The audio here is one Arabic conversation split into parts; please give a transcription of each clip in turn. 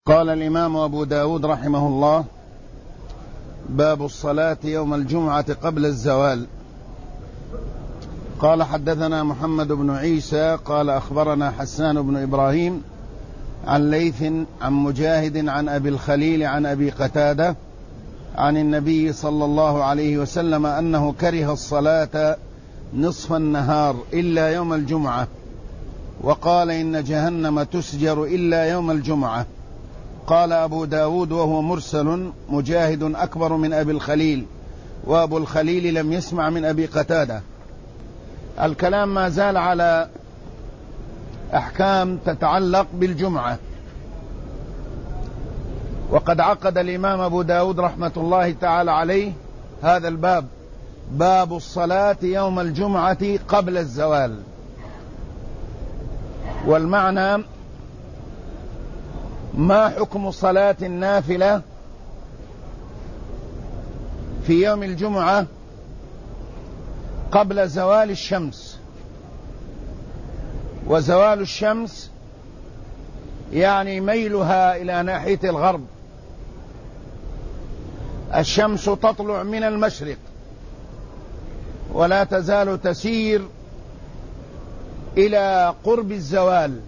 قال الإمام أبو داود رحمه الله: باب الصلاة يوم الجمعة قبل الزوال. قال: حدثنا محمد بن عيسى قال أخبرنا حسان بن إبراهيم عن ليث عن مجاهد عن أبي الخليل عن أبي قتادة عن النبي صلى الله عليه وسلم أنه كره الصلاة نصف النهار إلا يوم الجمعة، وقال: إن جهنم تسجر إلا يوم الجمعة. قال أبو داود وهو مرسل: مجاهد أكبر من أبي الخليل، وأبو الخليل لم يسمع من أبي قتادة. الكلام ما زال على أحكام تتعلق بالجمعة، وقد عقد الإمام أبو داود رحمة الله تعالى عليه هذا الباب: باب الصلاة يوم الجمعة قبل الزوال. والمعنى: ما حكم صلاة النافلة في يوم الجمعة قبل زوال الشمس؟ وزوال الشمس يعني ميلها إلى ناحية الغرب. الشمس تطلع من المشرق ولا تزال تسير إلى قرب الزوال،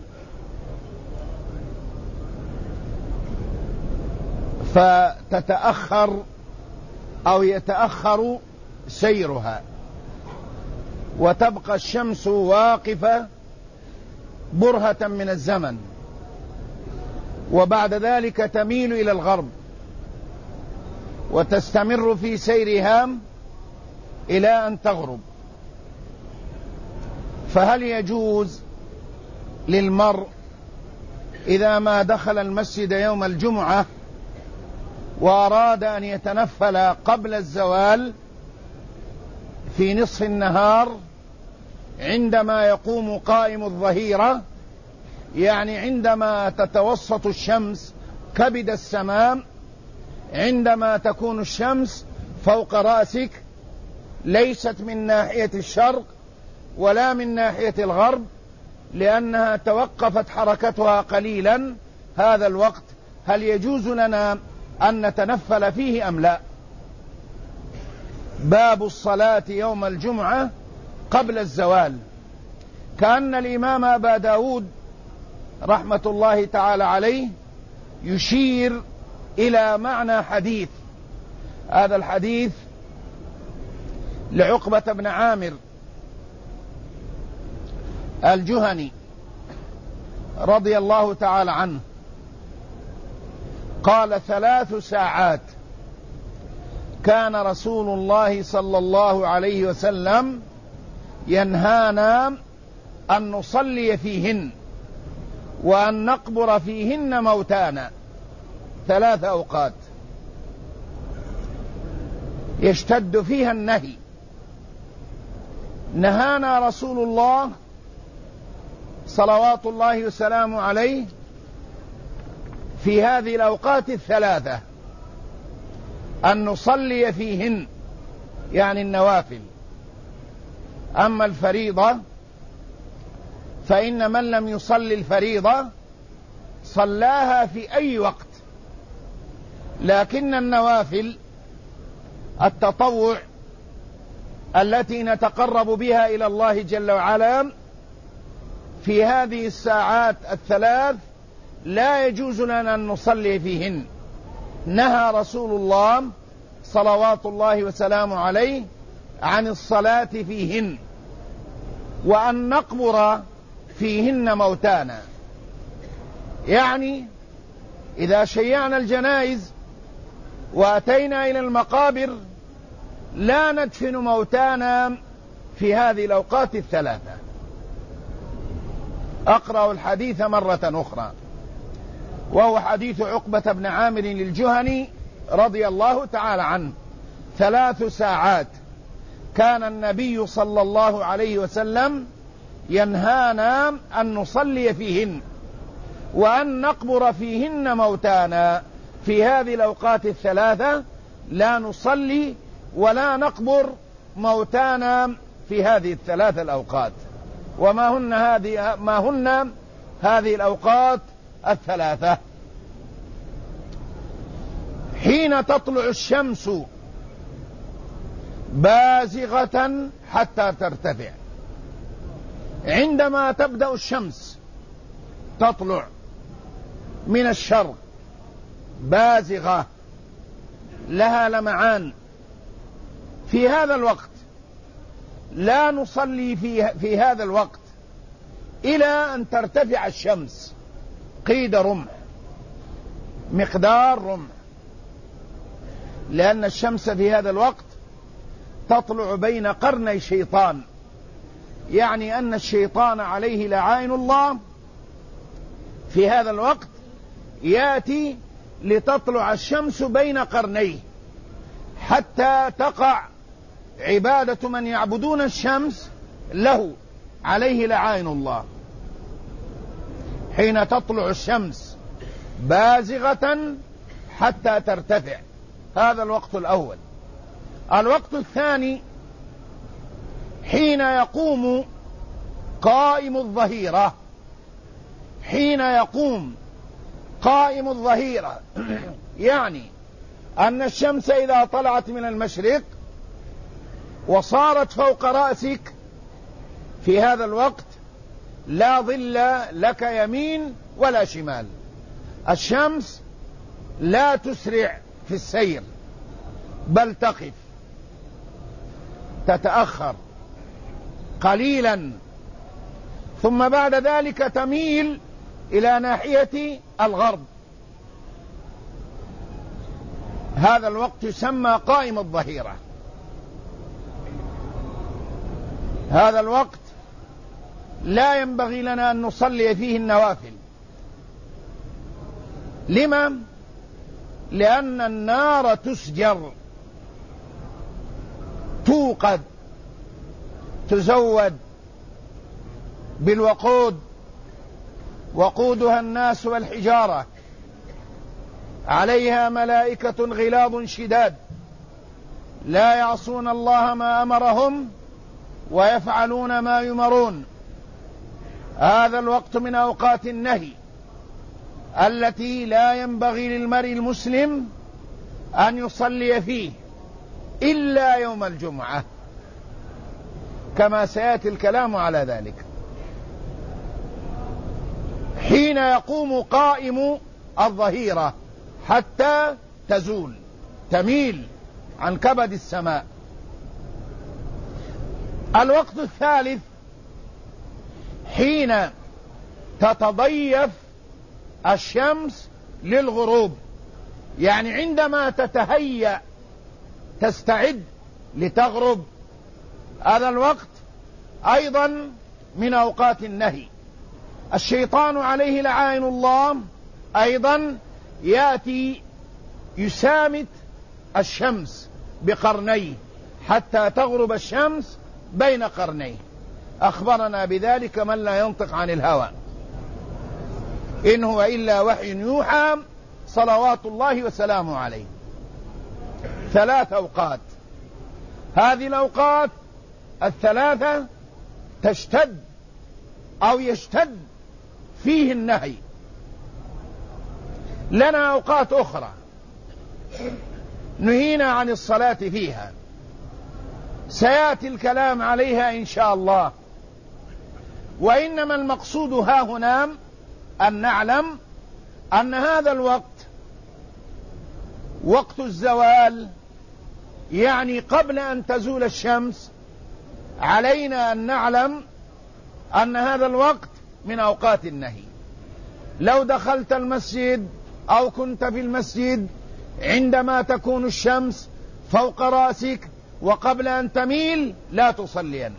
فتتأخر أو يتأخر سيرها، وتبقى الشمس واقفة برهة من الزمن، وبعد ذلك تميل إلى الغرب وتستمر في سيرها إلى أن تغرب. فهل يجوز للمرء إذا ما دخل المسجد يوم الجمعة وأراد أن يتنفل قبل الزوال في نصف النهار عندما يقوم قائم الظهيرة، يعني عندما تتوسط الشمس كبد السماء، عندما تكون الشمس فوق رأسك ليست من ناحية الشرق ولا من ناحية الغرب، لأنها توقفت حركتها قليلا هذا الوقت، هل يجوز لنا أن نتنفل فيه أم لا؟ باب الصلاة يوم الجمعة قبل الزوال. كأن الإمام أبا داود رحمة الله تعالى عليه يشير إلى معنى حديث، هذا الحديث لعقبة بن عامر الجهني رضي الله تعالى عنه، قال: 3 ساعات كان رسول الله صلى الله عليه وسلم ينهانا أن نصلي فيهن وأن نقبر فيهن موتانا. 3 أوقات يشتد فيها النهي، نهانا رسول الله صلوات الله وسلامه عليه في هذه الأوقات 3 أن نصلي فيهن، يعني النوافل. أما الفريضة فإن من لم يصلي الفريضة صلاها في أي وقت، لكن النوافل التطوع التي نتقرب بها إلى الله جل وعلا في هذه الساعات 3 لا يجوز لنا أن نصلي فيهن. نهى رسول الله صلوات الله وسلامه عليه عن الصلاة فيهن وأن نقبر فيهن موتانا، يعني إذا شيعنا الجنائز وأتينا إلى المقابر لا ندفن موتانا في هذه الأوقات 3. أقرأ الحديث مرة أخرى، وهو حديث عقبة بن عامر الجهني رضي الله تعالى عنه: 3 ساعات كان النبي صلى الله عليه وسلم ينهانا أن نصلي فيهن وأن نقبر فيهن موتانا. في هذه الأوقات 3 لا نصلي ولا نقبر موتانا في هذه 3 الأوقات. وما هن هذه الأوقات 3؟ حين تطلع الشمس بازغة حتى ترتفع. عندما تبدأ الشمس تطلع من الشرق بازغة لها لمعان، في هذا الوقت لا نصلي في هذا الوقت إلى أن ترتفع الشمس قيد رمح، مقدار رمح، لأن الشمس في هذا الوقت تطلع بين قرني شيطان، يعني أن الشيطان عليه لعائن الله في هذا الوقت يأتي لتطلع الشمس بين قرنيه حتى تقع عبادة من يعبدون الشمس له عليه لعائن الله. حين تطلع الشمس بازغة حتى ترتفع، هذا الوقت الأول. الوقت الثاني حين يقوم قائم الظهيرة. حين يقوم قائم الظهيرة يعني أن الشمس إذا طلعت من المشرق وصارت فوق رأسك في هذا الوقت لا ظل لك يمين ولا شمال. الشمس لا تسرع في السير بل تقف، تتأخر قليلا، ثم بعد ذلك تميل إلى ناحية الغرب. هذا الوقت يسمى قائم الظهيرة. هذا الوقت لا ينبغي لنا أن نصلي فيه النوافل. لما؟ لأن النار تسجر، توقد، تزود بالوقود، وقودها الناس والحجارة، عليها ملائكة غلاظ شداد لا يعصون الله ما أمرهم ويفعلون ما يمرون. هذا الوقت من أوقات النهي التي لا ينبغي للمرء المسلم أن يصلي فيه إلا يوم الجمعة، كما سيأتي الكلام على ذلك. حين يقوم قائم الظهيرة حتى تزول، تميل عن كبد السماء. الوقت الثالث حين تتضيف الشمس للغروب، يعني عندما تتهيأ تستعد لتغرب. هذا الوقت أيضا من أوقات النهي. الشيطان عليه لعائن الله أيضا يأتي يسامت الشمس بقرنيه حتى تغرب الشمس بين قرنيه. أخبرنا بذلك من لا ينطق عن الهوى، إن هو إلا وحي يوحى صلوات الله وسلامه عليه. 3 أوقات. هذه الأوقات الثلاثة تشتد أو يشتد فيه النهي. لنا أوقات أخرى نهينا عن الصلاة فيها، سيأتي الكلام عليها إن شاء الله. وإنما المقصود ها هنا أن نعلم أن هذا الوقت وقت الزوال، يعني قبل أن تزول الشمس علينا أن نعلم أن هذا الوقت من أوقات النهي. لو دخلت المسجد أو كنت في المسجد عندما تكون الشمس فوق رأسك وقبل أن تميل لا تصلين،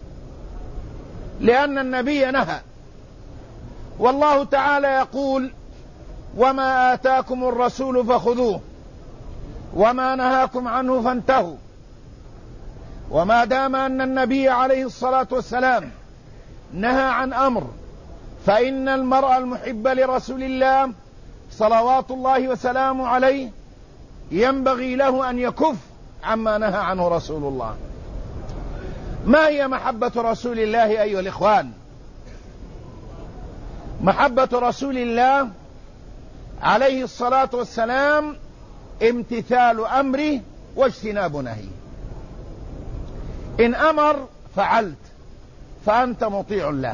لأن النبي نهى. والله تعالى يقول: وما آتاكم الرسول فخذوه وما نهاكم عنه فانتهوا. وما دام أن النبي عليه الصلاة والسلام نهى عن أمر، فإن المرء المحب لرسول الله صلوات الله وسلامه عليه ينبغي له أن يكف عما نهى عنه رسول الله. ما هي محبة رسول الله أيها الإخوان؟ محبة رسول الله عليه الصلاة والسلام امتثال أمره واجتناب نهيه. إن أمر فعلت فأنت مطيع له،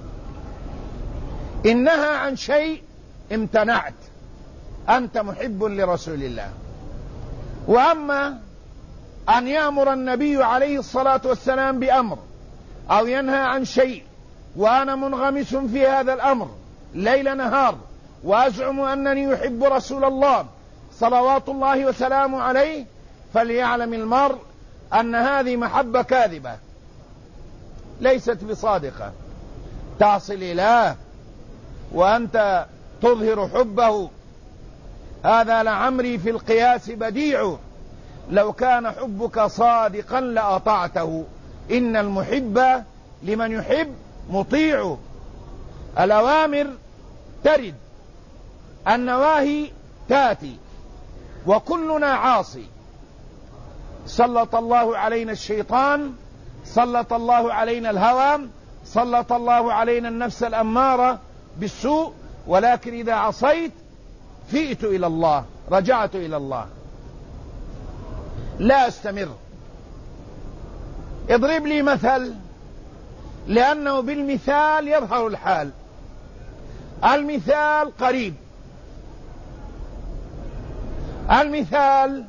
إن نهى عن شيء امتنعت أنت محب لرسول الله. وأما أن يأمر النبي عليه الصلاة والسلام بأمر أو ينهى عن شيء وأنا منغمس في هذا الأمر ليل نهار وأزعم أنني يحب رسول الله صلوات الله وسلامه عليه، فليعلم المرء أن هذه محبة كاذبة ليست بصادقة. تعصي الإله وأنت تظهر حبه، هذا لعمري في القياس بديع، لو كان حبك صادقا لأطعته، إن المحب لمن يحب مطيع. الأوامر ترد، النواهي تاتي، وكلنا عاصي. سلط الله علينا الشيطان، سلط الله علينا الهوى، سلط الله علينا النفس الأمارة بالسوء، ولكن إذا عصيت فئت إلى الله، رجعت إلى الله، لا أستمر. اضرب لي مثل، لأنه بالمثال يظهر الحال. المثال قريب. المثال: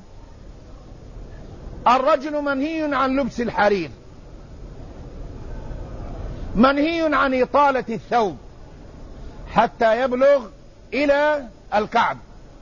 الرجل منهي عن لبس الحرير، منهي عن إطالة الثوب حتى يبلغ إلى الكعب،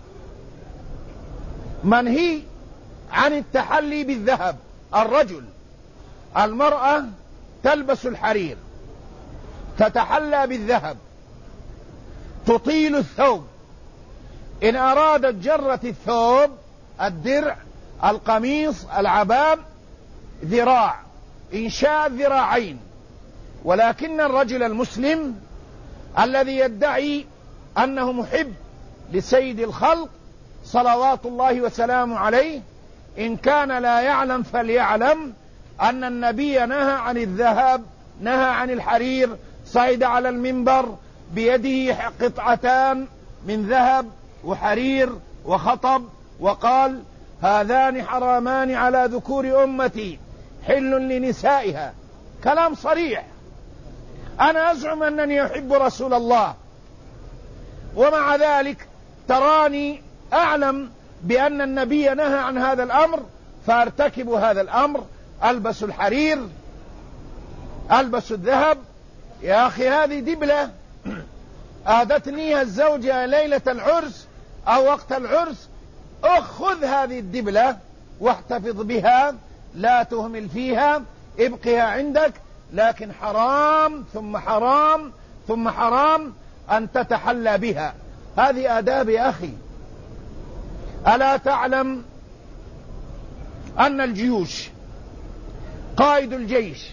منهي عن التحلي بالذهب. الرجل، المرأة تلبس الحرير، تتحلى بالذهب، تطيل الثوب، إن أرادت جرة الثوب، الدرع، القميص، العباب، ذراع، إن شاء ذراعين. ولكن الرجل المسلم الذي يدعي أنه محب لسيد الخلق صلوات الله وسلامه عليه، إن كان لا يعلم فليعلم أن النبي نهى عن الذهب، نهى عن الحرير، صعد على المنبر بيده قطعتان من ذهب وحرير وخطب، وقال: هذان حرامان على ذكور أمتي حل لنسائها. كلام صريح. أنا أزعم أنني أحب رسول الله، ومع ذلك تراني أعلم بأن النبي نهى عن هذا الأمر فأرتكب هذا الأمر، ألبس الحرير، ألبس الذهب. يا أخي هذه دبلة آدتنيها الزوجة ليلة العرس أو وقت العرس، أخذ هذه الدبلة واحتفظ بها، لا تهمل فيها، ابقها عندك. لكن حرام ثم حرام ثم حرام أن تتحلى بها. هذه آداب يا أخي. ألا تعلم أن الجيوش، قائد الجيش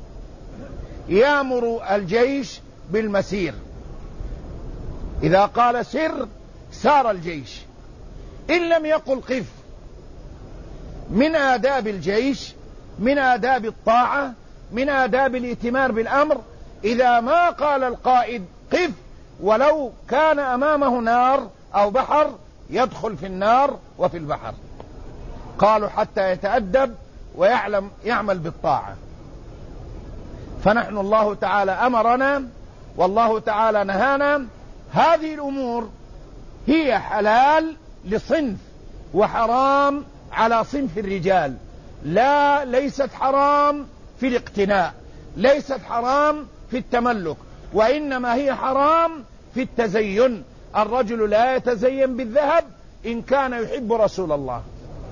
يأمر الجيش بالمسير، إذا قال سر سار الجيش، إن لم يقل قف. من آداب الجيش، من آداب الطاعة، من آداب الائتمار بالأمر، إذا ما قال القائد قف ولو كان أمامه نار أو بحر يدخل في النار وفي البحر. قالوا حتى يتأدب ويعلم يعمل بالطاعة. فنحن الله تعالى أمرنا والله تعالى نهانا. هذه الأمور هي حلال لصنف وحرام على صنف الرجال. لا، ليست حرام في الاقتناء، ليست حرام في التملك، وإنما هي حرام في التزين. الرجل لا يتزين بالذهب إن كان يحب رسول الله،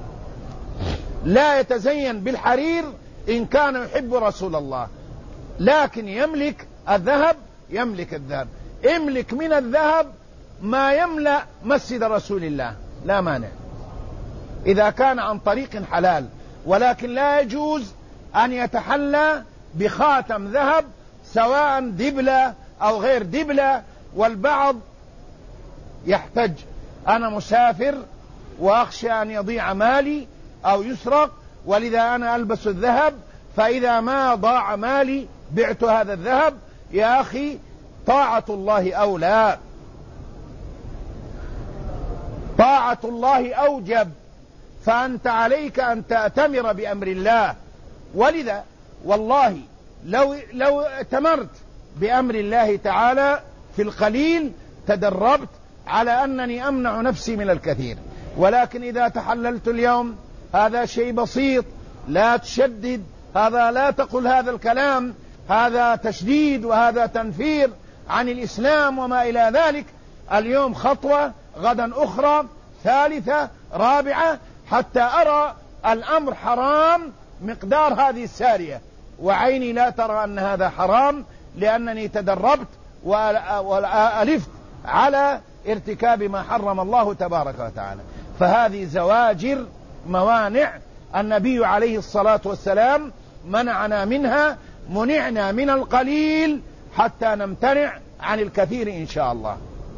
لا يتزين بالحرير إن كان يحب رسول الله، لكن يملك الذهب، يملك الذهب. املك من الذهب ما يملأ مسجد رسول الله، لا مانع، إذا كان عن طريق حلال. ولكن لا يجوز أن يتحلى بخاتم ذهب سواء دبلة أو غير دبلة. والبعض يحتج: أنا مسافر وأخشى أن يضيع مالي أو يسرق، ولذا أنا ألبس الذهب، فإذا ما ضاع مالي بعت هذا الذهب. يا أخي طاعة الله أولى، طاعة طاعة الله أوجب، فأنت عليك أن تأتمر بأمر الله. ولذا والله لو ائتمرت بأمر الله تعالى في القليل تدربت على أنني أمنع نفسي من الكثير. ولكن إذا تحللت اليوم هذا شيء بسيط، لا تشدد، هذا لا تقل هذا الكلام، هذا تشديد وهذا تنفير عن الإسلام وما إلى ذلك. اليوم خطوة، غدا أخرى، ثالثة، رابعة، حتى أرى الأمر حرام مقدار هذه السارية، وعيني لا ترى أن هذا حرام، لأنني تدربت وألفت على ارتكاب ما حرم الله تبارك وتعالى. فهذه زواجر موانع النبي عليه الصلاة والسلام منعنا منها، منعنا من القليل حتى نمتنع عن الكثير إن شاء الله.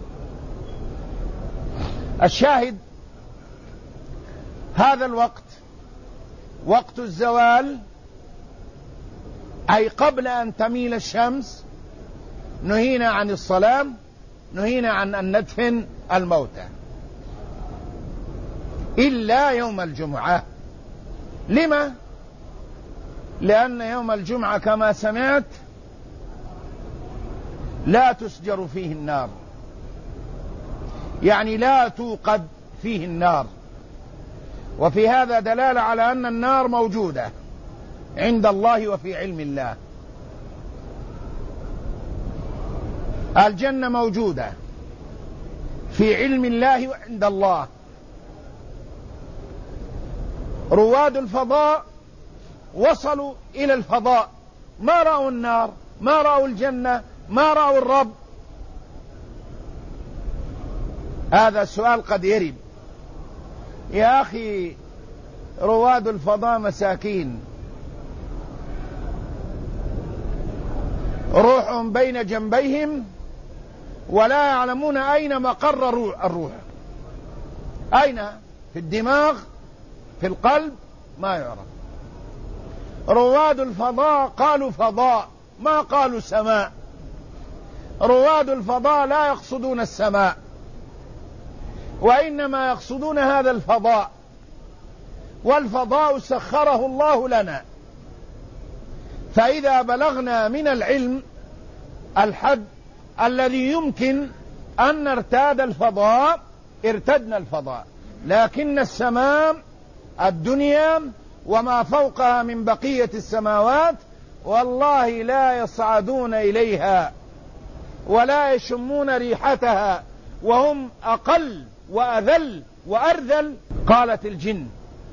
الشاهد هذا الوقت وقت الزوال، أي قبل أن تميل الشمس، نهينا عن الصلاة، نهينا عن أن ندفن الموتى إلا يوم الجمعة. لما؟ لأن يوم الجمعة كما سمعت لا تسجر فيه النار، يعني لا توقد فيه النار. وفي هذا دلالة على أن النار موجودة عند الله وفي علم الله. الجنة موجودة في علم الله وعند الله. رواد الفضاء وصلوا إلى الفضاء، ما رأوا النار، ما رأوا الجنة، ما رأوا الرب. هذا السؤال قد يرد. يا أخي رواد الفضاء مساكين، روح بين جنبيهم ولا يعلمون أين مقر الروح، أين؟ في الدماغ، في القلب، ما يعرف. رواد الفضاء قالوا فضاء، ما قالوا سماء. رواد الفضاء لا يقصدون السماء، وإنما يقصدون هذا الفضاء. والفضاء سخره الله لنا، فإذا بلغنا من العلم الحد الذي يمكن أن نرتاد الفضاء ارتدنا الفضاء. لكن السماء الدنيا وما فوقها من بقية السماوات والله لا يصعدون إليها ولا يشمون ريحتها، وهم أقل وأذل وأرذل. قالت الجن: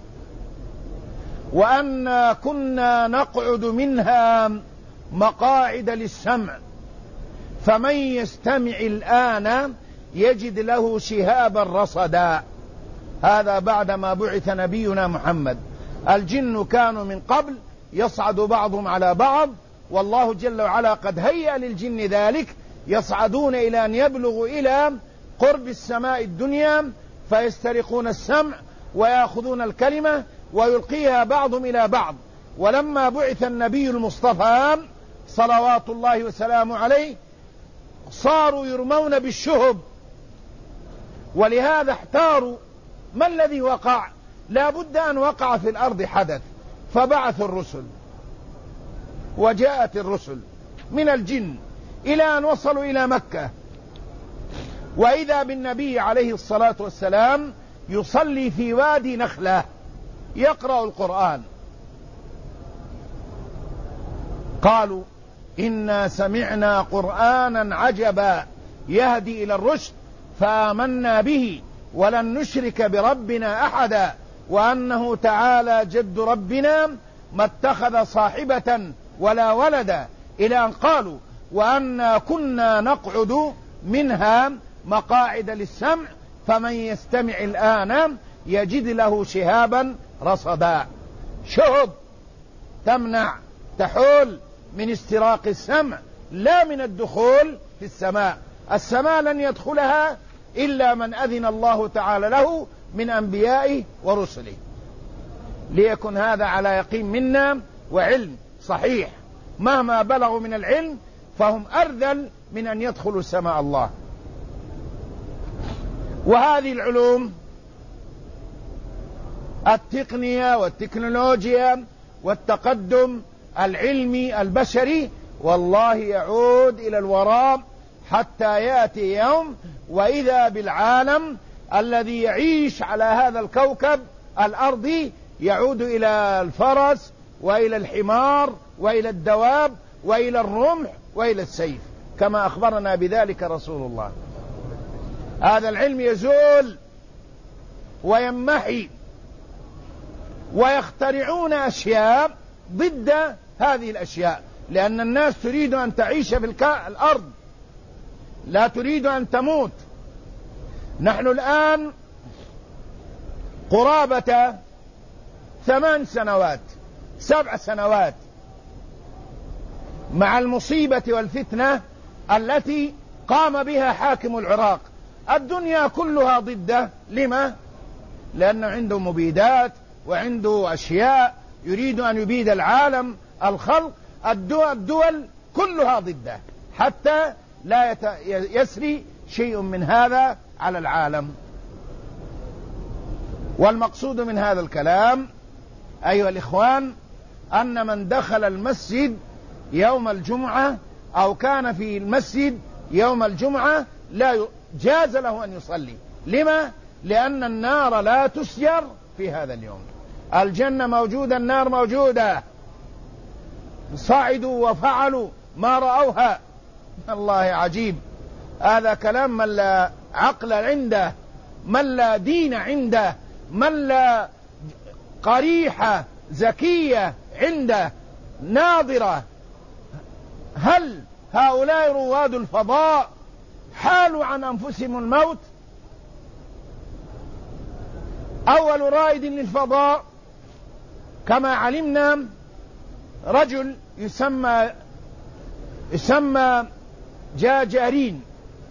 وأنا كنا نقعد منها مقاعد للسمع فمن يستمع الآن يجد له شهابا رصدا. هذا بعدما بعث نبينا محمد. الجن كانوا من قبل يصعد بعضهم على بعض، والله جل وعلا قد هيأ للجن ذلك، يصعدون إلى أن يبلغوا إلى قرب السماء الدنيا فيسترقون السمع ويأخذون الكلمة ويلقيها بعضهم إلى بعض. ولما بعث النبي المصطفى صلوات الله وسلامه عليه صاروا يرمون بالشهب، ولهذا احتاروا ما الذي وقع؟ لا بد أن وقع في الأرض حدث، فبعث الرسل، وجاءت الرسل من الجن إلى أن وصلوا إلى مكة، وإذا بالنبي عليه الصلاة والسلام يصلي في وادي نخلة يقرأ القرآن. قالوا: إنا سمعنا قرآنا عجبا يهدي إلى الرشد فآمنا به ولن نشرك بربنا أحدا وأنه تعالى جد ربنا ما اتخذ صاحبة ولا ولدا، إلى أن قالوا: وأنا كنا نقعد منها مقاعد للسمع فمن يستمع الآن يجد له شهابا رصدا. شهب تمنع، تحول من استراق السمع، لا من الدخول في السماء. السماء لن يدخلها إلا من أذن الله تعالى له من أنبيائه ورسله. ليكن هذا على يقين منا وعلم صحيح. مهما بلغوا من العلم فهم أرذل من أن يدخلوا سماء الله. وهذه العلوم التقنية والتكنولوجيا والتقدم العلمي البشري، والله يعود إلى الوراء حتى يأتي يوم وإذا بالعالم الذي يعيش على هذا الكوكب الأرضي يعود إلى الفرس وإلى الحمار وإلى الدواب وإلى الرمح وإلى السيف، كما أخبرنا بذلك رسول الله. هذا العلم يزول ويمحي، ويخترعون أشياء ضد هذه الأشياء، لأن الناس تريد أن تعيش في الأرض، لا تريد أن تموت. نحن الآن قرابة 8 سنوات 7 سنوات مع المصيبة والفتنة التي قام بها حاكم العراق، الدنيا كلها ضده. لما؟ لأنه عنده مبيدات وعنده أشياء يريد أن يبيد العالم، الخلق، الدول كلها ضده، حتى لا يسري شيء من هذا على العالم. والمقصود من هذا الكلام أيها الإخوان أن من دخل المسجد يوم الجمعة أو كان في المسجد يوم الجمعة لا جاز له أن يصلي. لما؟ لأن النار لا تسجر في هذا اليوم. الجنة موجودة، النار موجودة، صعدوا وفعلوا ما رأوها. الله عجيب، هذا كلام من لا عقل عنده، من لا دين عنده، من لا قريحة ذكية عنده ناظرة. هل هؤلاء رواد الفضاء حالوا عن أنفسهم الموت؟ أول رائد للفضاء كما علمنا رجل يسمى جاجارين،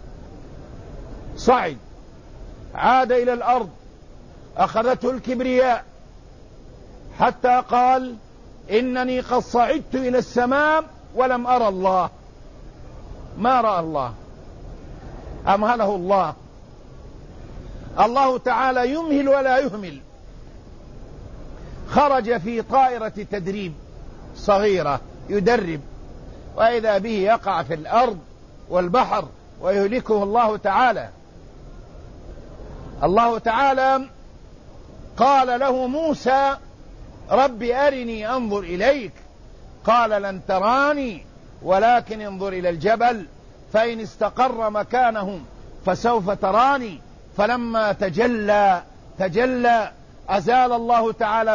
صعد عاد إلى الأرض، أخذته الكبرياء حتى قال إنني قد صعدت إلى السماء ولم أرى الله. ما رأى الله، أمهله الله. الله تعالى يمهل ولا يهمل. خرج في طائرة تدريب صغيرة يدرب، وإذا به يقع في الأرض والبحر ويهلكه الله تعالى. الله تعالى قال له موسى رب أرني أنظر إليك، قال لن تراني ولكن انظر إلى الجبل فإن استقر مكانه فسوف تراني. فلما تجلى أزال الله تعالى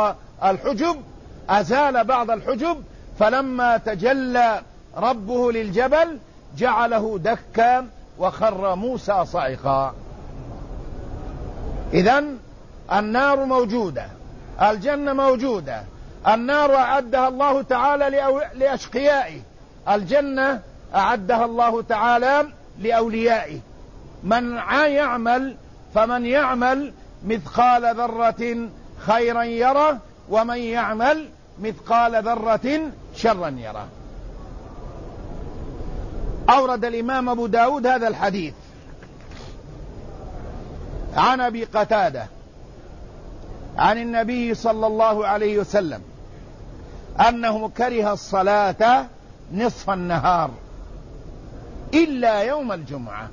بعض الحجب، فلما تجلى ربه للجبل جعله دكا وخر موسى صعقا. إذن النار موجودة، الجنة موجودة. النار أعدها الله تعالى لأشقيائه، الجنة أعدها الله تعالى لأوليائه. فمن يعمل مثقال ذرة خيرا يره، ومن يعمل مثقال ذرة شرا يره. أورد الإمام أبو داود هذا الحديث عن أبي قتادة عن النبي صلى الله عليه وسلم أنه كره الصلاة نصف النهار إلا يوم الجمعة.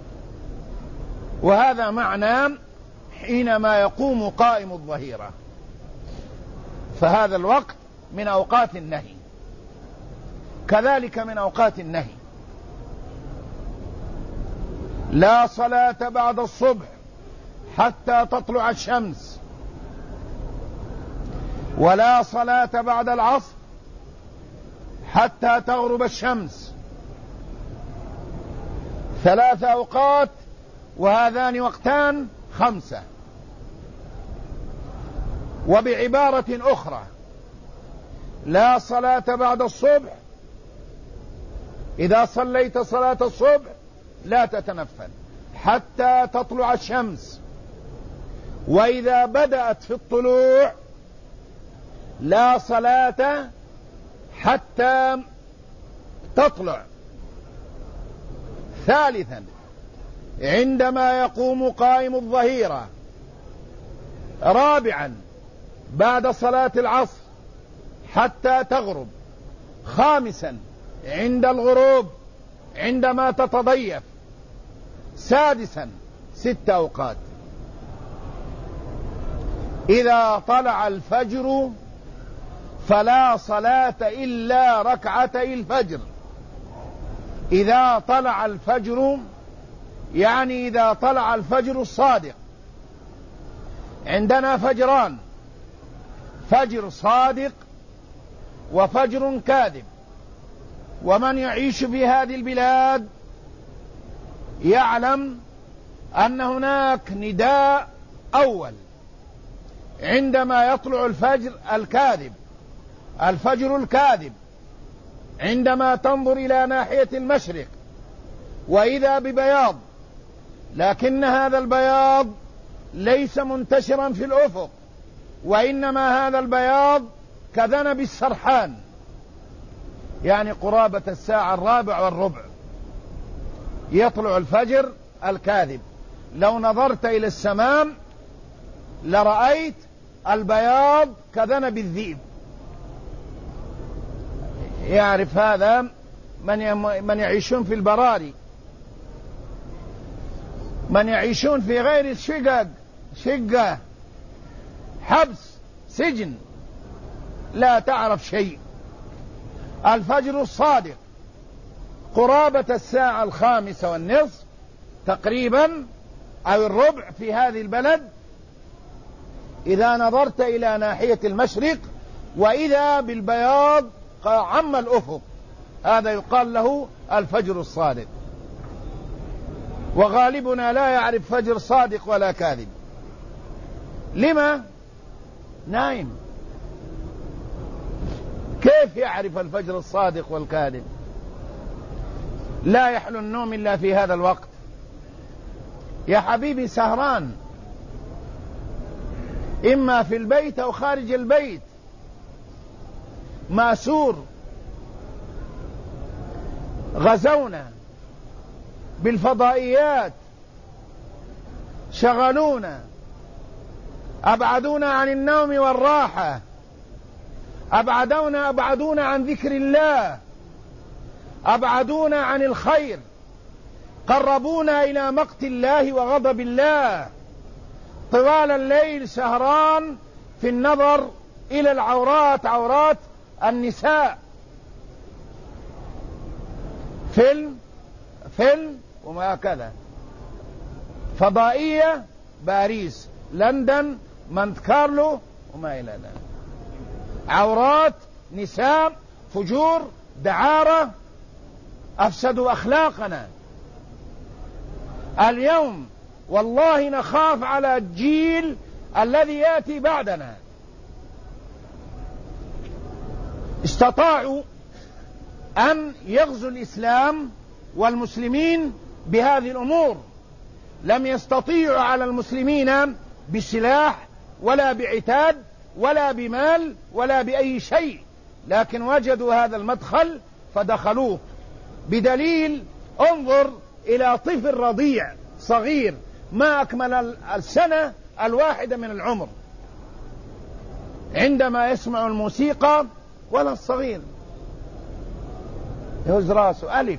وهذا معنى حينما يقوم قائم الظهيرة، فهذا الوقت من أوقات النهي، كذلك من أوقات النهي لا صلاة بعد الصبح حتى تطلع الشمس، ولا صلاة بعد العصر حتى تغرب الشمس. 3 أوقات، وهذان وقتان 5. وبعبارة أخرى لا صلاة بعد الصبح، إذا صليت صلاة الصبح لا تتنفل حتى تطلع الشمس، وإذا بدأت في الطلوع لا صلاة حتى تطلع. ثالثا عندما يقوم قائم الظهيرة رابعا بعد صلاة العصر حتى تغرب. خامسا عند الغروب عندما تتضيف. سادسا 6 أوقات. إذا طلع الفجر فلا صلاة إلا ركعتي الفجر. إذا طلع الفجر يعني إذا طلع الفجر الصادق. عندنا فجران: فجر صادق وفجر كاذب. ومن يعيش في هذه البلاد يعلم أن هناك نداء أول عندما يطلع الفجر الكاذب، الفجر الكاذب، عندما تنظر إلى ناحية المشرق وإذا ببياض، لكن هذا البياض ليس منتشرا في الأفق، وإنما هذا البياض كذنب السرحان، يعني قرابة 1:15 يطلع الفجر الكاذب. لو نظرت إلى السماء لرأيت البياض كذنب الذئب. يعرف هذا من يعيشون في البراري، من يعيشون في غير الشقق، شقة، حبس، سجن، لا تعرف شيء. الفجر الصادق قرابة 5:15 تقريبا أو الربع في هذه البلد، إذا نظرت إلى ناحية المشرق وإذا بالبياض عم الأفق، هذا يقال له الفجر الصادق. وغالبنا لا يعرف فجر صادق ولا كاذب. لما؟ نايم. كيف يعرف الفجر الصادق والكاذب؟ لا يحلو النوم إلا في هذا الوقت. يا حبيبي سهران، إما في البيت أو خارج البيت، ماسور. غزونا بالفضائيات، شغلونا، أبعدونا عن النوم والراحة، أبعدونا عن ذكر الله، أبعدونا عن الخير، قربونا إلى مقت الله وغضب الله. طوال الليل سهران في النظر إلى العورات، عورات النساء، فيلم وما كذا، فضائية، باريس، لندن، مونت كارلو وما إلى ذلك، عورات نساء، فجور، دعارة، أفسدوا أخلاقنا. اليوم والله نخاف على الجيل الذي يأتي بعدنا. استطاعوا أن يغزوا الإسلام والمسلمين بهذه الأمور، لم يستطيعوا على المسلمين بسلاح ولا بعتاد ولا بمال ولا بأي شيء، لكن وجدوا هذا المدخل فدخلوه. بدليل انظر إلى طفل رضيع صغير ما أكمل السنة الواحدة من العمر، عندما يسمع الموسيقى، ولا الصغير يهز راسه ألف.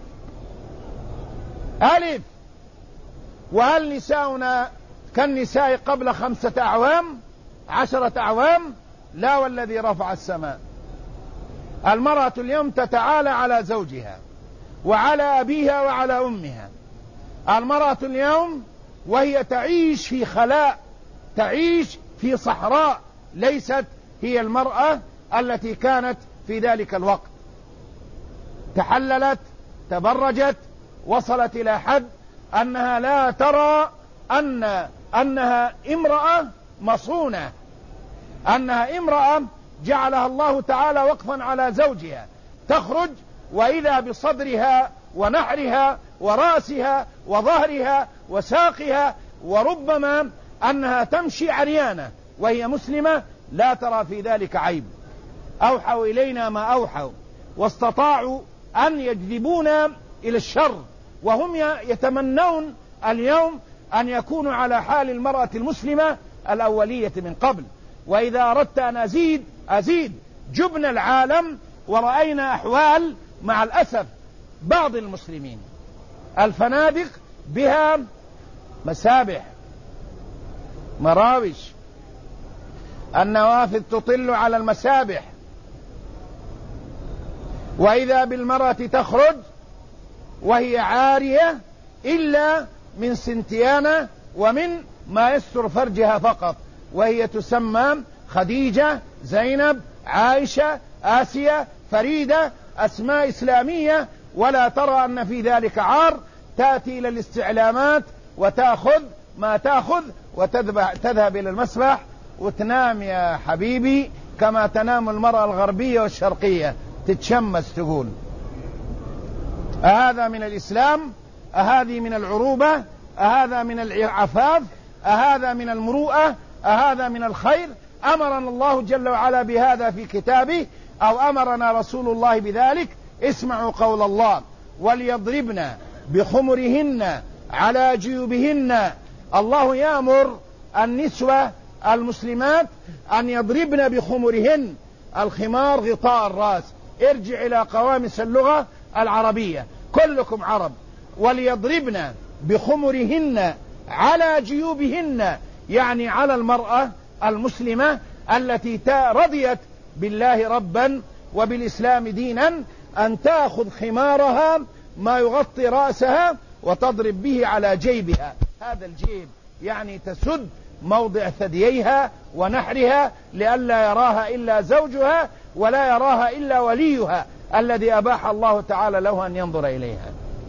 وهل نساؤنا كالنساء قبل 5 أعوام 10 أعوام؟ لا، والذي رفع السماء. المرأة اليوم تتعالى على زوجها وعلى أبيها وعلى أمها. المرأة اليوم وهي تعيش في خلاء، تعيش في صحراء، ليست هي المرأة التي كانت في ذلك الوقت. تحللت، تبرجت، وصلت إلى حد أنها لا ترى أنها امرأة مصونة، أنها امرأة جعلها الله تعالى وقفا على زوجها، تخرج وإذا بصدرها ونحرها ورأسها وظهرها وساقها، وربما أنها تمشي عريانة وهي مسلمة، لا ترى في ذلك عيب. أوحوا إلينا ما أوحوا، واستطاعوا أن يجذبونا إلى الشر، وهم يتمنون اليوم أن يكونوا على حال المرأة المسلمة الأولية من قبل. وإذا أردت أن أزيد جبن العالم، ورأينا أحوال مع الأسف بعض المسلمين، الفنادق بها مسابح، مراوش، النوافذ تطل على المسابح، وإذا بالمرأة تخرج وهي عارية إلا من سنتيانة ومن ما يستر فرجها فقط، وهي تسمى خديجة، زينب، عائشة، آسيا، فريدة، أسماء إسلامية، ولا ترى أن في ذلك عار. تأتي إلى الاستعلامات وتأخذ ما تأخذ وتذهب إلى المسبح وتنام يا حبيبي كما تنام المرأة الغربية والشرقية، تتشمس تقول. أهذا من الإسلام؟ أهذه من العروبة؟ أهذا من العفاف؟ أهذا من المروءة؟ أهذا من الخير؟ أمرنا الله جل وعلا بهذا في كتابه، أو أمرنا رسول الله بذلك. اسمعوا قول الله: وليضربن بخمرهن على جيوبهن. الله يأمر النسوة المسلمات أن يضربن بخمرهن. الخمار غطاء الرأس. ارجع إلى قوامس اللغة العربية، كلكم عرب. وليضربن بخمرهن على جيوبهن، يعني على المرأة المسلمة التي رضيت بالله ربا وبالإسلام دينا أن تأخذ خمارها ما يغطي رأسها وتضرب به على جيبها. هذا الجيب يعني تسد موضع ثدييها ونحرها لئلا يراها إلا زوجها ولا يراها إلا وليها الذي أباح الله تعالى له أن ينظر إليها.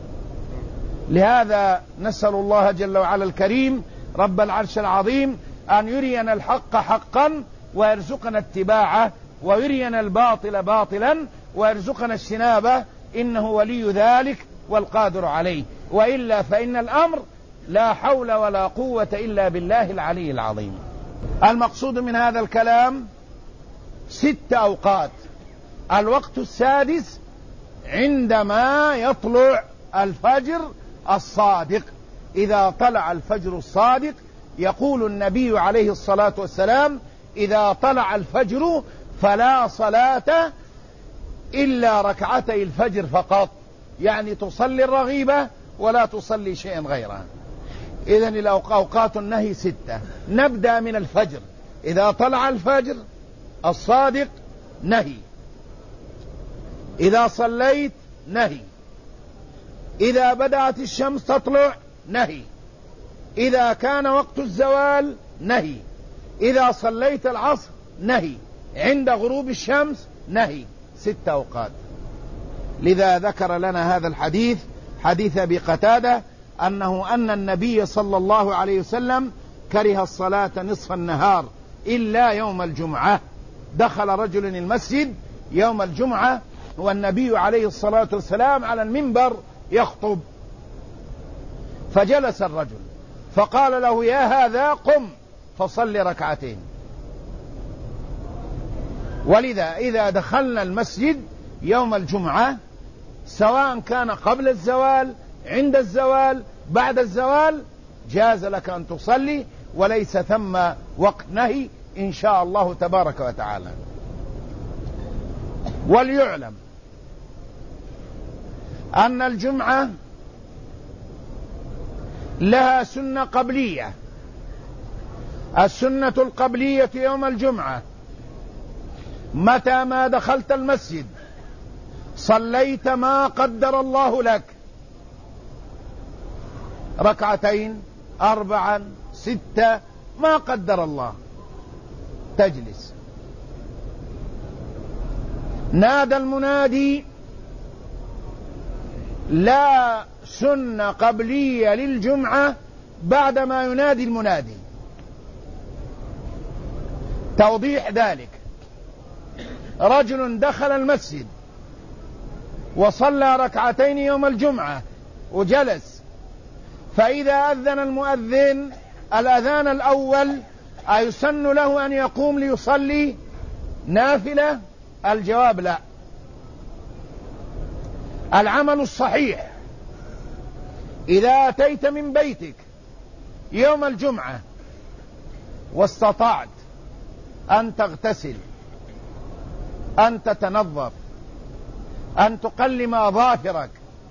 لهذا نسأل الله جل وعلا الكريم رب العرش العظيم أن يرينا الحق حقا ويرزقنا اتباعه، ويرينا الباطل باطلا ويرزقنا اجتنابه، إنه ولي ذلك والقادر عليه. وإلا فإن الأمر لا حول ولا قوة إلا بالله العلي العظيم. المقصود من هذا الكلام 6 أوقات. الوقت السادس عندما يطلع الفجر الصادق. إذا طلع الفجر الصادق يقول النبي عليه الصلاة والسلام: إذا طلع الفجر فلا صلاة إلا ركعتي الفجر فقط، يعني تصلي الرغيبة ولا تصلي شيئا غيرها. إذن أوقات النهي 6. نبدأ من الفجر. إذا طلع الفجر الصادق نهي، إذا صليت نهي، إذا بدأت الشمس تطلع نهي، إذا كان وقت الزوال نهي، إذا صليت العصر نهي، عند غروب الشمس نهي. 6 أوقات. لذا ذكر لنا هذا الحديث، حديث أبي قتادة، أن النبي صلى الله عليه وسلم كره الصلاة نصف النهار إلا يوم الجمعة. دخل رجل المسجد يوم الجمعة والنبي عليه الصلاة والسلام على المنبر يخطب، فجلس الرجل فقال له: يا هذا قم فصل ركعتين. ولذا إذا دخلنا المسجد يوم الجمعة سواء كان قبل الزوال، عند الزوال، بعد الزوال، جاز لك أن تصلي وليس ثم وقت نهي إن شاء الله تبارك وتعالى. وليعلم أن الجمعة لها سنة قبلية. السنة القبلية يوم الجمعة متى ما دخلت المسجد صليت ما قدر الله لك، 2 4 6 ما قدر الله، تجلس. نادى المنادي: لا سنة قبلية للجمعة بعدما ينادي المنادي. توضيح ذلك: رجل دخل المسجد وصلى 2 يوم الجمعة وجلس، فإذا أذن المؤذن الأذان الأول أيسن له أن يقوم ليصلي نافلة؟ الجواب لا. العمل الصحيح إذا أتيت من بيتك يوم الجمعة واستطعت أن تغتسل، أن تتنظف، أن تقلم أظافرك،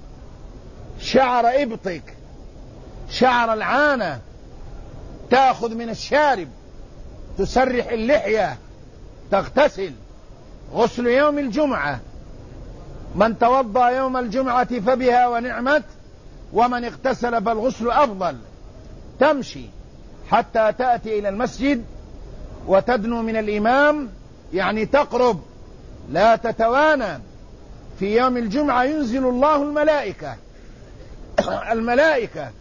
شعر إبطك، شعر العانة، تأخذ من الشارب، تسرح اللحية، تغتسل. غسل يوم الجمعة، من توضأ يوم الجمعة فبها ونعمت، ومن اغتسل فالغسل أفضل. تمشي حتى تأتي إلى المسجد وتدنو من الإمام، يعني تقرب، لا تتوانى. في يوم الجمعة ينزل الله الملائكة، الملائكة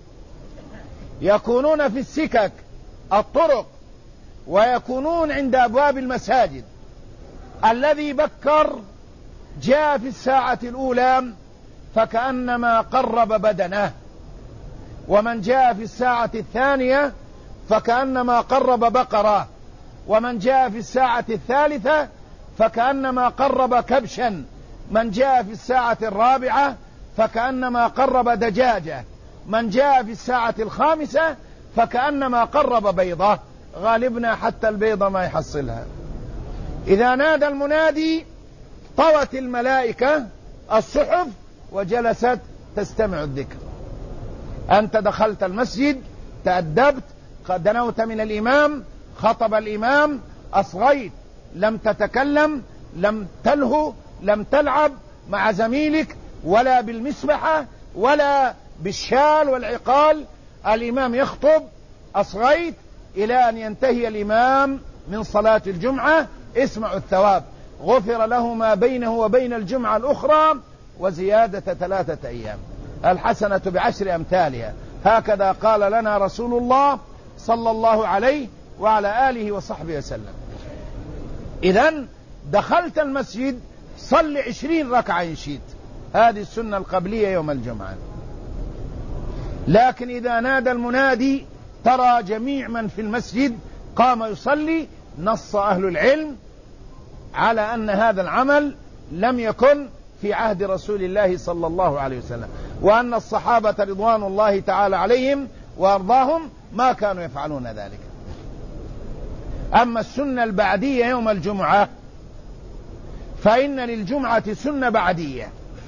يكونون في السكك الطرق، ويكونون عند أبواب المساجد. الذي بكر جاء في الساعة الأولى فكأنما قرب بدنه، ومن جاء في الساعة الثانية فكأنما قرب بقرة، ومن جاء في الساعة الثالثة فكأنما قرب كبشا، من جاء في الساعة الرابعة فكأنما قرب دجاجة، من جاء في الساعة الخامسة فكأنما قرب بيضة. غالبنا حتى البيضة ما يحصلها. إذا نادى المنادي طوت الملائكة الصحف وجلست تستمع الذكر. أنت دخلت المسجد، تأدبت، دنوت من الإمام، خطب الإمام، أصغيت، لم تتكلم، لم تلهو، لم تلعب مع زميلك، ولا بالمسبحة ولا بالشال والعقال. الإمام يخطب، أصغيت إلى أن ينتهي الإمام من صلاة الجمعة. اسمعوا الثواب، غفر له ما بينه وبين الجمعة الأخرى وزيادة 3 أيام، الحسنة ب10 أمثالها. هكذا قال لنا رسول الله صلى الله عليه وعلى آله وصحبه وسلم. إذن دخلت المسجد صل 20 ركعة إن شئت، هذه السنة القبلية يوم الجمعة. لكن إذا نادى المنادي ترى جميع من في المسجد قام يصلي. نص أهل العلم على أن هذا العمل لم يكن في عهد رسول الله صلى الله عليه وسلم، وأن الصحابة رضوان الله تعالى عليهم وأرضاهم ما كانوا يفعلون ذلك. أما السنة البعدية يوم الجمعة فإن للجمعة سنة بعدية.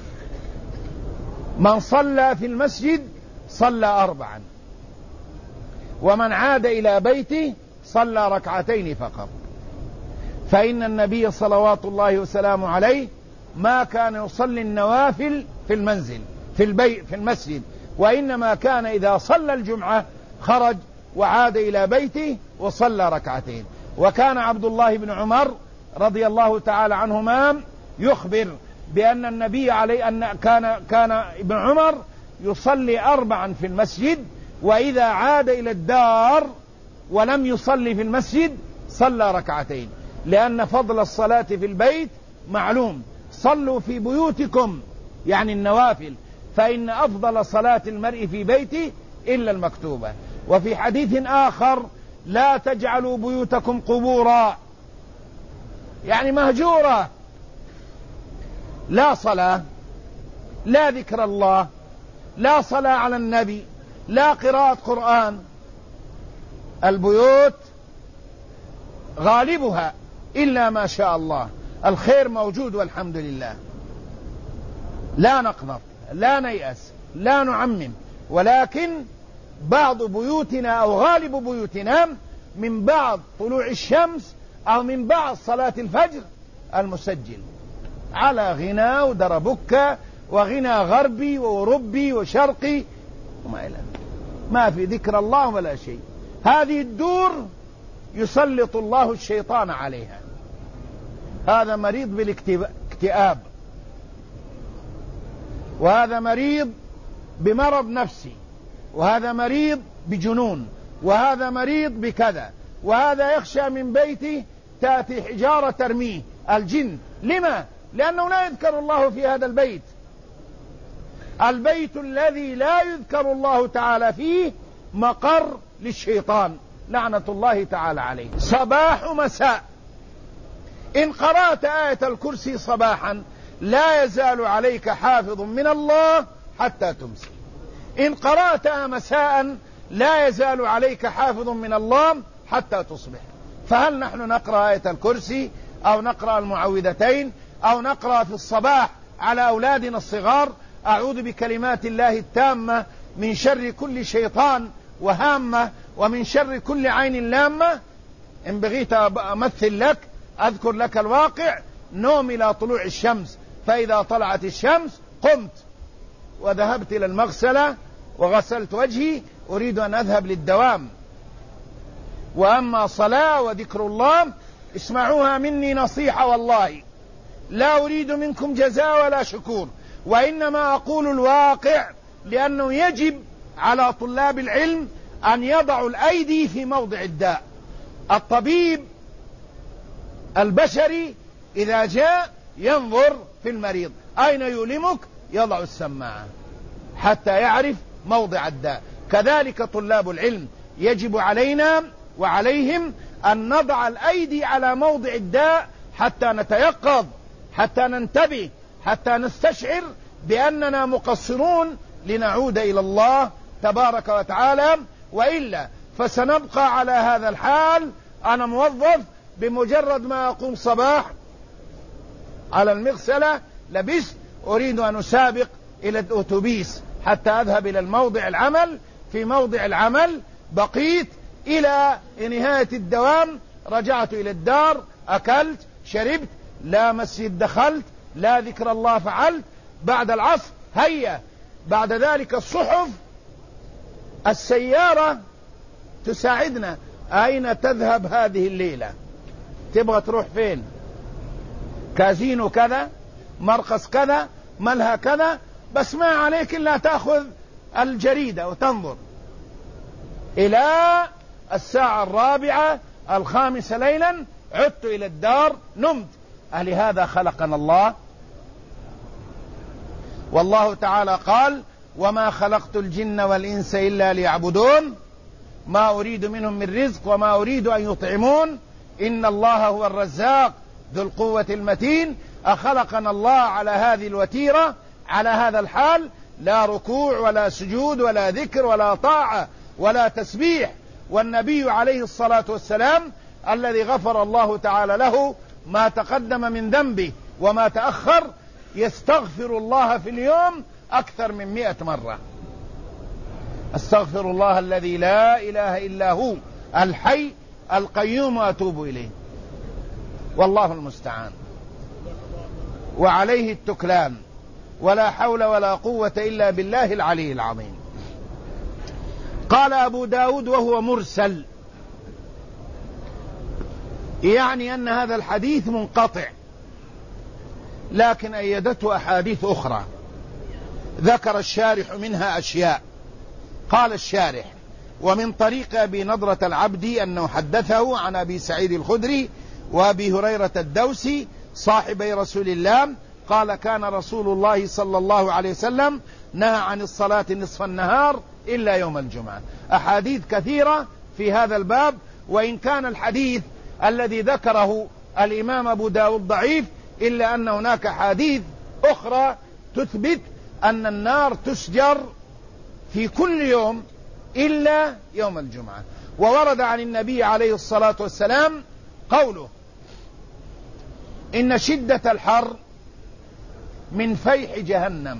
من صلى في المسجد صلى 4، ومن عاد إلى بيته صلى 2 فقط. فإن النبي صلوات الله وسلامه عليه ما كان يصلي النوافل في المنزل في المسجد، وإنما كان إذا صلى الجمعة خرج وعاد إلى بيته وصلى 2. وكان عبد الله بن عمر رضي الله تعالى عنهما يخبر بأن النبي عليه أن كان ابن عمر يصلي 4 في المسجد، وإذا عاد إلى الدار ولم يصلي في المسجد صلى 2، لأن فضل الصلاة في البيت معلوم. صلوا في بيوتكم يعني النوافل، فإن أفضل صلاة المرء في بيته إلا المكتوبة. وفي حديث آخر لا تجعلوا بيوتكم قبورا، يعني مهجورة، لا صلاة، لا ذكر الله، لا صلاة على النبي، لا قراءة قرآن. البيوت غالبها إلا ما شاء الله الخير موجود والحمد لله، لا نقنط، لا نيأس، لا نعمم، ولكن بعض بيوتنا أو غالب بيوتنا من بعض طلوع الشمس أو من بعض صلاة الفجر المسجل على غنى ودربكة وغنى غربي وأوروبي وشرقي وما إلى، ما في ذكر الله ولا شيء. هذه الدور يسلط الله الشيطان عليها. هذا مريض بالاكتئاب، وهذا مريض بمرض نفسي، وهذا مريض بجنون، وهذا مريض بكذا، وهذا يخشى من بيته تأتي حجارة ترميه الجن. لما؟ لأنه لا يذكر الله في هذا البيت. البيت الذي لا يذكر الله تعالى فيه مقر للشيطان لعنة الله تعالى عليه. صباح مساء، إن قرأت آية الكرسي صباحا لا يزال عليك حافظ من الله حتى تمسي. إن قرأتها مساء لا يزال عليك حافظ من الله حتى تصبح. فهل نحن نقرأ آية الكرسي أو نقرأ المعوذتين أو نقرأ في الصباح على أولادنا الصغار أعوذ بكلمات الله التامة من شر كل شيطان وهامة ومن شر كل عين لامة؟ إن بغيت أمثل لك أذكر لك الواقع: نوم إلى طلوع الشمس، فإذا طلعت الشمس قمت وذهبت إلى المغسلة وغسلت وجهي، أريد أن أذهب للدوام. وأما صلاة وذكر الله اسمعوها مني نصيحة والله، لا أريد منكم جزاء ولا شكور، وإنما أقول الواقع، لأنه يجب على طلاب العلم أن يضعوا الأيدي في موضع الداء. الطبيب البشري إذا جاء ينظر في المريض أين يؤلمك، يضع السماعة حتى يعرف موضع الداء. كذلك طلاب العلم يجب علينا وعليهم أن نضع الأيدي على موضع الداء حتى نتيقظ، حتى ننتبه، حتى نستشعر بأننا مقصرون لنعود إلى الله تبارك وتعالى، وإلا فسنبقى على هذا الحال. أنا موظف، بمجرد ما أقوم صباح على المغسلة لبست، أريد أن أسابق إلى الأوتوبيس حتى أذهب إلى الموضع العمل. في موضع العمل بقيت إلى نهاية الدوام، رجعت إلى الدار، أكلت شربت، لا مسجد دخلت، لا ذكر الله فعلت. بعد العصر هيا، بعد ذلك الصحف، السيارة تساعدنا. أين تذهب هذه الليلة؟ تبغى تروح فين؟ كازينو كذا، مرقص كذا، ملهى كذا، بس ما عليك إلا تأخذ الجريدة وتنظر. إلى الساعة 4 5 ليلا عدت إلى الدار، نمت. ألهذا خلقنا الله؟ والله تعالى قال: وما خلقت الجن والإنس إلا ليعبدون ما أريد منهم من رزق وما أريد أن يطعمون إن الله هو الرزاق ذو القوة المتين. أخلقنا الله على هذه الوتيرة، على هذا الحال، لا ركوع ولا سجود ولا ذكر ولا طاعة ولا تسبيح. والنبي عليه الصلاة والسلام الذي غفر الله تعالى له ما تقدم من ذنبه وما تأخر يستغفر الله في اليوم أكثر من 100 مرة. استغفر الله الذي لا إله إلا هو الحي القيوم وأتوب إليه. والله المستعان، وعليه التكلان، ولا حول ولا قوة إلا بالله العلي العظيم. قال أبو داود وهو مرسل، يعني أن هذا الحديث منقطع، لكن أيدته أحاديث أخرى ذكر الشارح منها أشياء. قال الشارح: ومن طريق أبي نضرة العبدي أنه حدثه عن أبي سعيد الخدري وأبي هريرة الدوسي صاحبي رسول الله قال: كان رسول الله صلى الله عليه وسلم نهى عن الصلاة نصف النهار إلا يوم الجمعة. أحاديث كثيرة في هذا الباب، وإن كان الحديث الذي ذكره الإمام أبو داود ضعيف، إلا أن هناك حديث أخرى تثبت أن النار تسجر في كل يوم إلا يوم الجمعة. وورد عن النبي عليه الصلاة والسلام قوله: إن شدة الحر من فيح جهنم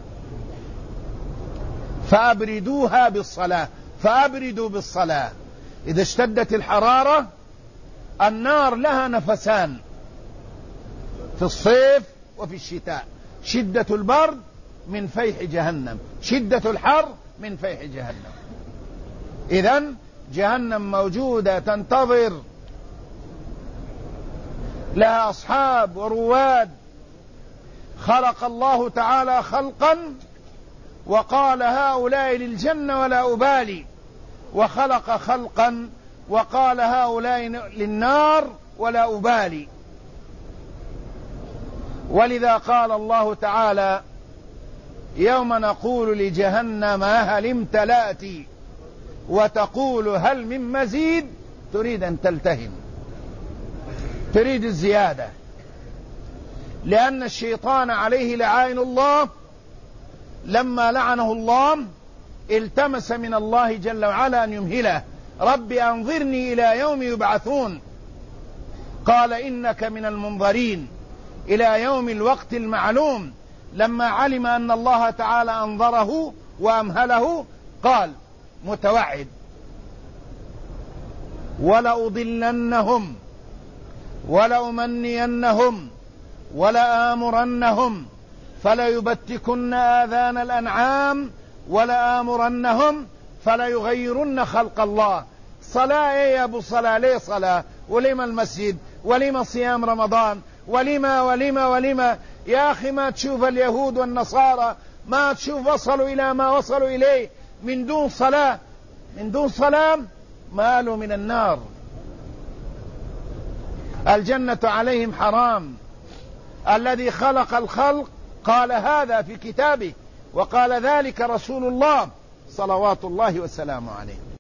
فأبردوها بالصلاة، فأبردوا بالصلاة. إذا اشتدت الحرارة النار لها نفسان في الصيف وفي الشتاء، شدة البرد من فيح جهنم، شدة الحر من فيح جهنم. إذن جهنم موجودة تنتظر، لها أصحاب ورواد. خلق الله تعالى خلقا وقال: هؤلاء للجنة ولا أبالي، وخلق خلقا وقال: هؤلاء للنار ولا أبالي. ولذا قال الله تعالى: يوم نقول لجهنم هل امتلأت وتقول هل من مزيد. تريد أن تلتهم، تريد الزيادة، لأن الشيطان عليه لعائن الله لما لعنه الله التمس من الله جل وعلا أن يمهله رب أنظرني إلى يوم يبعثون. قال إنك من المنظرين إلى يوم الوقت المعلوم. لما علم أن الله تعالى أنظره وأمهله قال متوعد ولأضلنهم ولأمنينهم ولآمرنهم فليبتكن آذان الأنعام ولآمرنهم فليغيرن خلق الله. صلاة يا أبو صلاة؟ ليه صلاة؟ ولما المسجد؟ ولما صيام رمضان؟ ولما يا أخي ما تشوف اليهود والنصارى، ما تشوف وصلوا إلى ما وصلوا إليه من دون صلاة، من دون صلاة مالوا من النار. الجنة عليهم حرام. الذي خلق الخلق قال هذا في كتابه، وقال ذلك رسول الله صلوات الله وسلامه عليه.